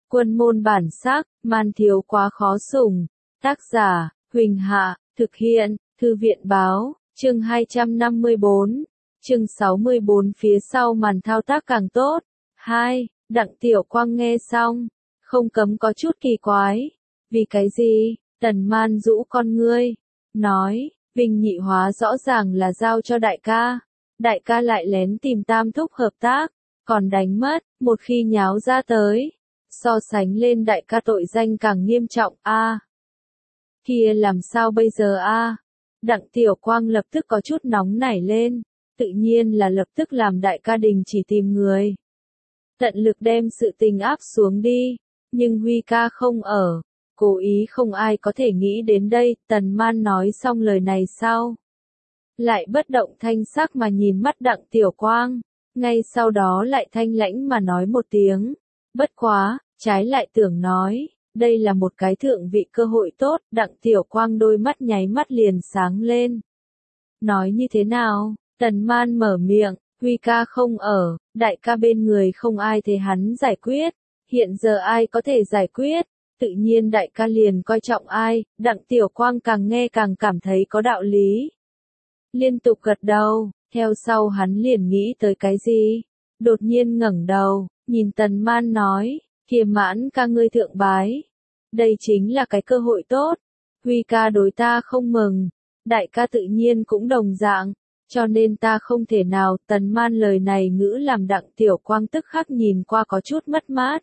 Quân môn bản sắc, man thiếu quá khó sủng. Tác giả, Huỳnh Hạ, thực hiện, Thư viện báo, chương 254, chương 64 phía sau màn thao tác càng tốt. 2. Đặng Tiểu Quang nghe xong, không cấm có chút kỳ quái. Vì cái gì? Tần Man rũ con ngươi, nói, Vinh Nhị Hóa rõ ràng là giao cho đại ca lại lén tìm Tam Thúc hợp tác, còn đánh mất, một khi nháo ra tới, so sánh lên đại ca tội danh càng nghiêm trọng a. Kia làm sao bây giờ a? Đặng Tiểu Quang lập tức có chút nóng nảy lên, tự nhiên là lập tức làm đại ca đình chỉ tìm người. Tận lực đem sự tình áp xuống đi, nhưng Huy ca không ở, cố ý không ai có thể nghĩ đến đây. Tần Man nói xong lời này sau, lại bất động thanh sắc mà nhìn mắt Đặng Tiểu Quang, ngay sau đó lại thanh lãnh mà nói một tiếng, bất quá, trái lại tưởng nói, đây là một cái thượng vị cơ hội tốt. Đặng Tiểu Quang đôi mắt nháy mắt liền sáng lên. Nói như thế nào? Tần Man mở miệng, Huy ca không ở, đại ca bên người không ai thế hắn giải quyết, hiện giờ ai có thể giải quyết, tự nhiên đại ca liền coi trọng ai. Đặng Tiểu Quang càng nghe càng cảm thấy có đạo lý, liên tục gật đầu. Theo sau hắn liền nghĩ tới cái gì, đột nhiên ngẩng đầu, nhìn Tần Man nói, kia Mãn ca ngươi thượng bái, đây chính là cái cơ hội tốt. Huy ca đối ta không mừng, đại ca tự nhiên cũng đồng dạng, cho nên ta không thể nào. Tần Man lời này ngữ làm Đặng Tiểu Quang tức khắc nhìn qua có chút mất mát.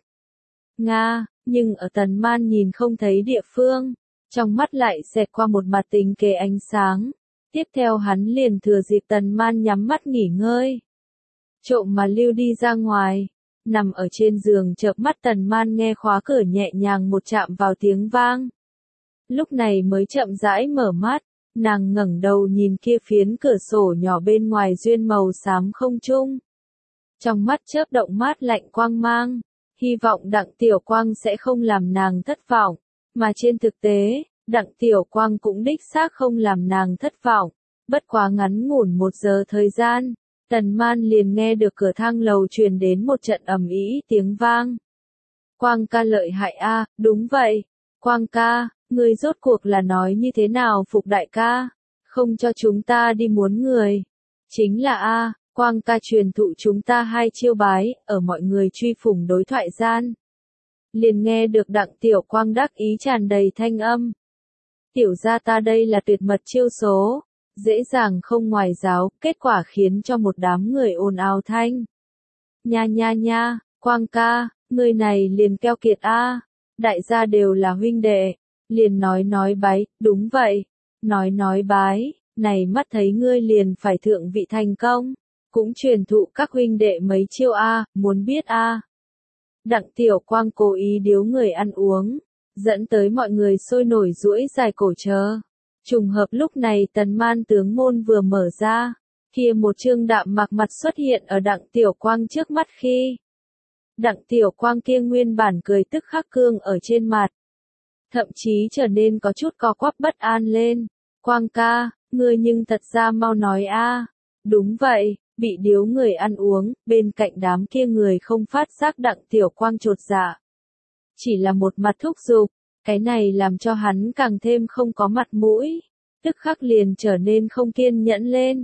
Nga, nhưng ở Tần Man nhìn không thấy địa phương, trong mắt lại xẹt qua một mặt tình kề ánh sáng. Tiếp theo hắn liền thừa dịp Tần Man nhắm mắt nghỉ ngơi, trộm mà lưu đi ra ngoài, nằm ở trên giường chợp mắt. Tần Man nghe khóa cửa nhẹ nhàng một chạm vào tiếng vang, lúc này mới chậm rãi mở mắt, nàng ngẩng đầu nhìn kia phiến cửa sổ nhỏ bên ngoài duyên màu xám không trung, trong mắt chớp động mát lạnh quang mang, hy vọng Đặng Tiểu Quang sẽ không làm nàng thất vọng, mà trên thực tế, Đặng Tiểu Quang cũng đích xác không làm nàng thất vọng. Bất quá ngắn ngủn 1 giờ thời gian, Tần Man liền nghe được cửa thang lầu truyền đến một trận ầm ĩ tiếng vang. Quang ca lợi hại a, đúng vậy. Quang ca, ngươi rốt cuộc là nói như thế nào phục đại ca, không cho chúng ta đi muốn người. Chính là a, Quang ca truyền thụ chúng ta 2 chiêu bái, ở mọi người truy phủng đối thoại gian. Liền nghe được Đặng Tiểu Quang đắc ý tràn đầy thanh âm. Tiểu gia ta đây là tuyệt mật chiêu số, dễ dàng không ngoài giáo, kết quả khiến cho một đám người ồn ào thanh. Nha nha nha, Quang ca, người này liền keo kiệt a, đại gia đều là huynh đệ, liền nói bái, đúng vậy, nói bái, này mắt thấy ngươi liền phải thượng vị thành công, cũng truyền thụ các huynh đệ mấy chiêu a, muốn biết a. Đặng Tiểu Quang cố ý điếu người ăn uống, dẫn tới mọi người sôi nổi duỗi dài cổ chờ. Trùng hợp lúc này Tần Man tướng môn vừa mở ra, kia một trương đạm mạc mặt xuất hiện ở Đặng Tiểu Quang trước mắt khi. Đặng Tiểu Quang kia nguyên bản cười tức khắc cương ở trên mặt, thậm chí trở nên có chút co quắp bất an lên. Quang ca, ngươi nhưng thật ra mau nói a. Đúng vậy, bị điếu người ăn uống, bên cạnh đám kia người không phát giác Đặng Tiểu Quang chột dạ. Chỉ là một mặt thúc giục, cái này làm cho hắn càng thêm không có mặt mũi, tức khắc liền trở nên không kiên nhẫn lên.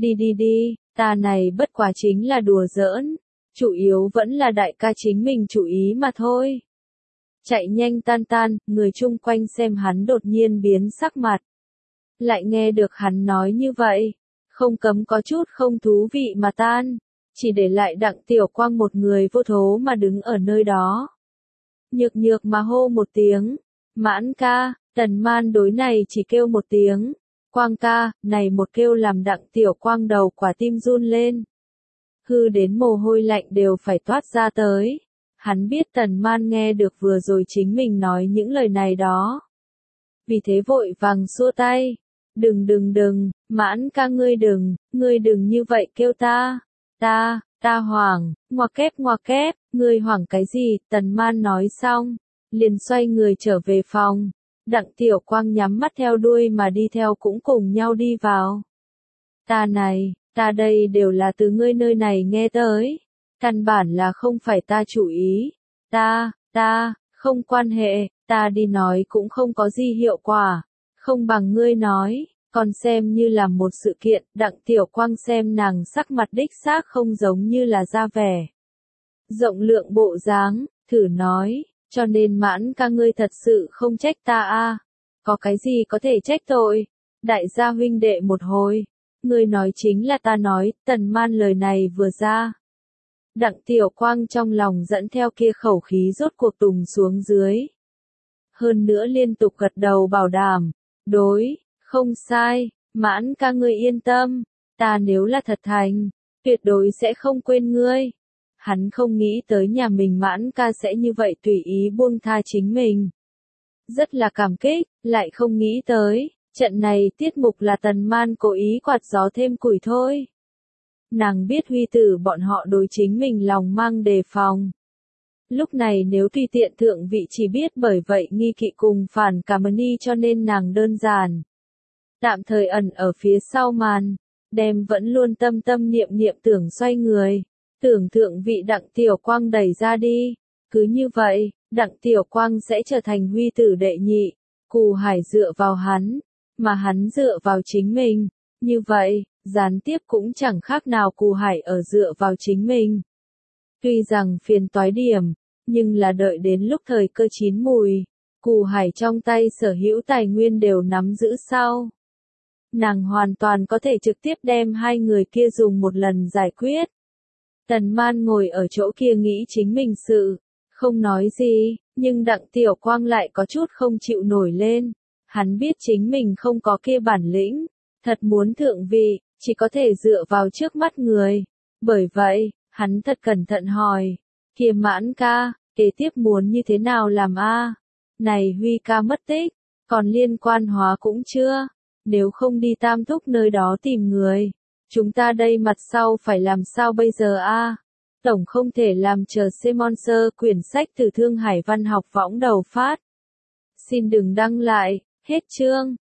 Đi, ta này bất quá chính là đùa giỡn, chủ yếu vẫn là đại ca chính mình chủ ý mà thôi. Chạy nhanh tan, người chung quanh xem hắn đột nhiên biến sắc mặt. Lại nghe được hắn nói như vậy, không cấm có chút không thú vị mà tan, chỉ để lại Đặng Tiểu Quang một người vô thố mà đứng ở nơi đó. Nhược mà hô một tiếng, Mãn ca. Tần Man đối này chỉ kêu một tiếng, Quang ca, này một kêu làm Đặng Tiểu Quang đầu quả tim run lên. Hư đến mồ hôi lạnh đều phải toát ra tới. Hắn biết Tần Man nghe được vừa rồi chính mình nói những lời này đó. Vì thế vội vàng xua tay. Đừng, Mãn ca ngươi đừng như vậy kêu ta. Ta hoảng, ngoặc kép, ngươi hoảng cái gì? Tần Man nói xong, liền xoay người trở về phòng. Đặng Tiểu Quang nhắm mắt theo đuôi mà đi theo cũng cùng nhau đi vào. Ta đây đều là từ ngươi nơi này nghe tới. Căn bản là không phải ta chủ ý. Không quan hệ, ta đi nói cũng không có gì hiệu quả. Không bằng ngươi nói, còn xem như là một sự kiện. Đặng Tiểu Quang xem nàng sắc mặt đích xác không giống như là ra vẻ rộng lượng bộ dáng, thử nói, cho nên Mãn ca ngươi thật sự không trách ta a? Có cái gì có thể trách tội? Đại gia huynh đệ một hồi, ngươi nói chính là ta nói. Tần Man lời này vừa ra, Đặng Tiểu Quang trong lòng dẫn theo kia khẩu khí rốt cuộc tùng xuống dưới. Hơn nữa liên tục gật đầu bảo đảm, đối, không sai, Mãn ca ngươi yên tâm, ta nếu là thật thành, tuyệt đối sẽ không quên ngươi. Hắn không nghĩ tới nhà mình Mãn ca sẽ như vậy tùy ý buông tha chính mình. Rất là cảm kích, lại không nghĩ tới, trận này tiết mục là Tần Man cố ý quạt gió thêm củi thôi. Nàng biết huy tử bọn họ đối chính mình lòng mang đề phòng. Lúc này nếu tùy tiện thượng vị chỉ biết bởi vậy nghi kỵ cùng phản cảm ni, cho nên nàng đơn giản tạm thời ẩn ở phía sau màn, đem vẫn luôn tâm tâm niệm niệm tưởng xoay người, tưởng thượng vị Đặng Tiểu Quang đẩy ra đi. Cứ như vậy, Đặng Tiểu Quang sẽ trở thành huy tử đệ nhị, Cù Hải dựa vào hắn, mà hắn dựa vào chính mình. Như vậy, gián tiếp cũng chẳng khác nào Cù Hải ở dựa vào chính mình. Tuy rằng phiền toái điểm, nhưng là đợi đến lúc thời cơ chín mùi, Cù Hải trong tay sở hữu tài nguyên đều nắm giữ sau. Nàng hoàn toàn có thể trực tiếp đem hai người kia dùng một lần giải quyết. Tần Man ngồi ở chỗ kia nghĩ chính mình sự, không nói gì, nhưng Đặng Tiểu Quang lại có chút không chịu nổi lên. Hắn biết chính mình không có kia bản lĩnh, thật muốn thượng vị, chỉ có thể dựa vào trước mắt người. Bởi vậy, hắn thật cẩn thận hỏi, kia Mãn ca, kế tiếp muốn như thế nào làm a? Này Huy ca mất tích, còn liên quan Hóa cũng chưa, nếu không đi Tam Thúc nơi đó tìm người, chúng ta đây mặt sau phải làm sao bây giờ a? Tổng không thể làm chờ Sponsor quyển sách từ Thương Hải Văn học võng đầu phát. Xin đừng đăng lại, hết chương.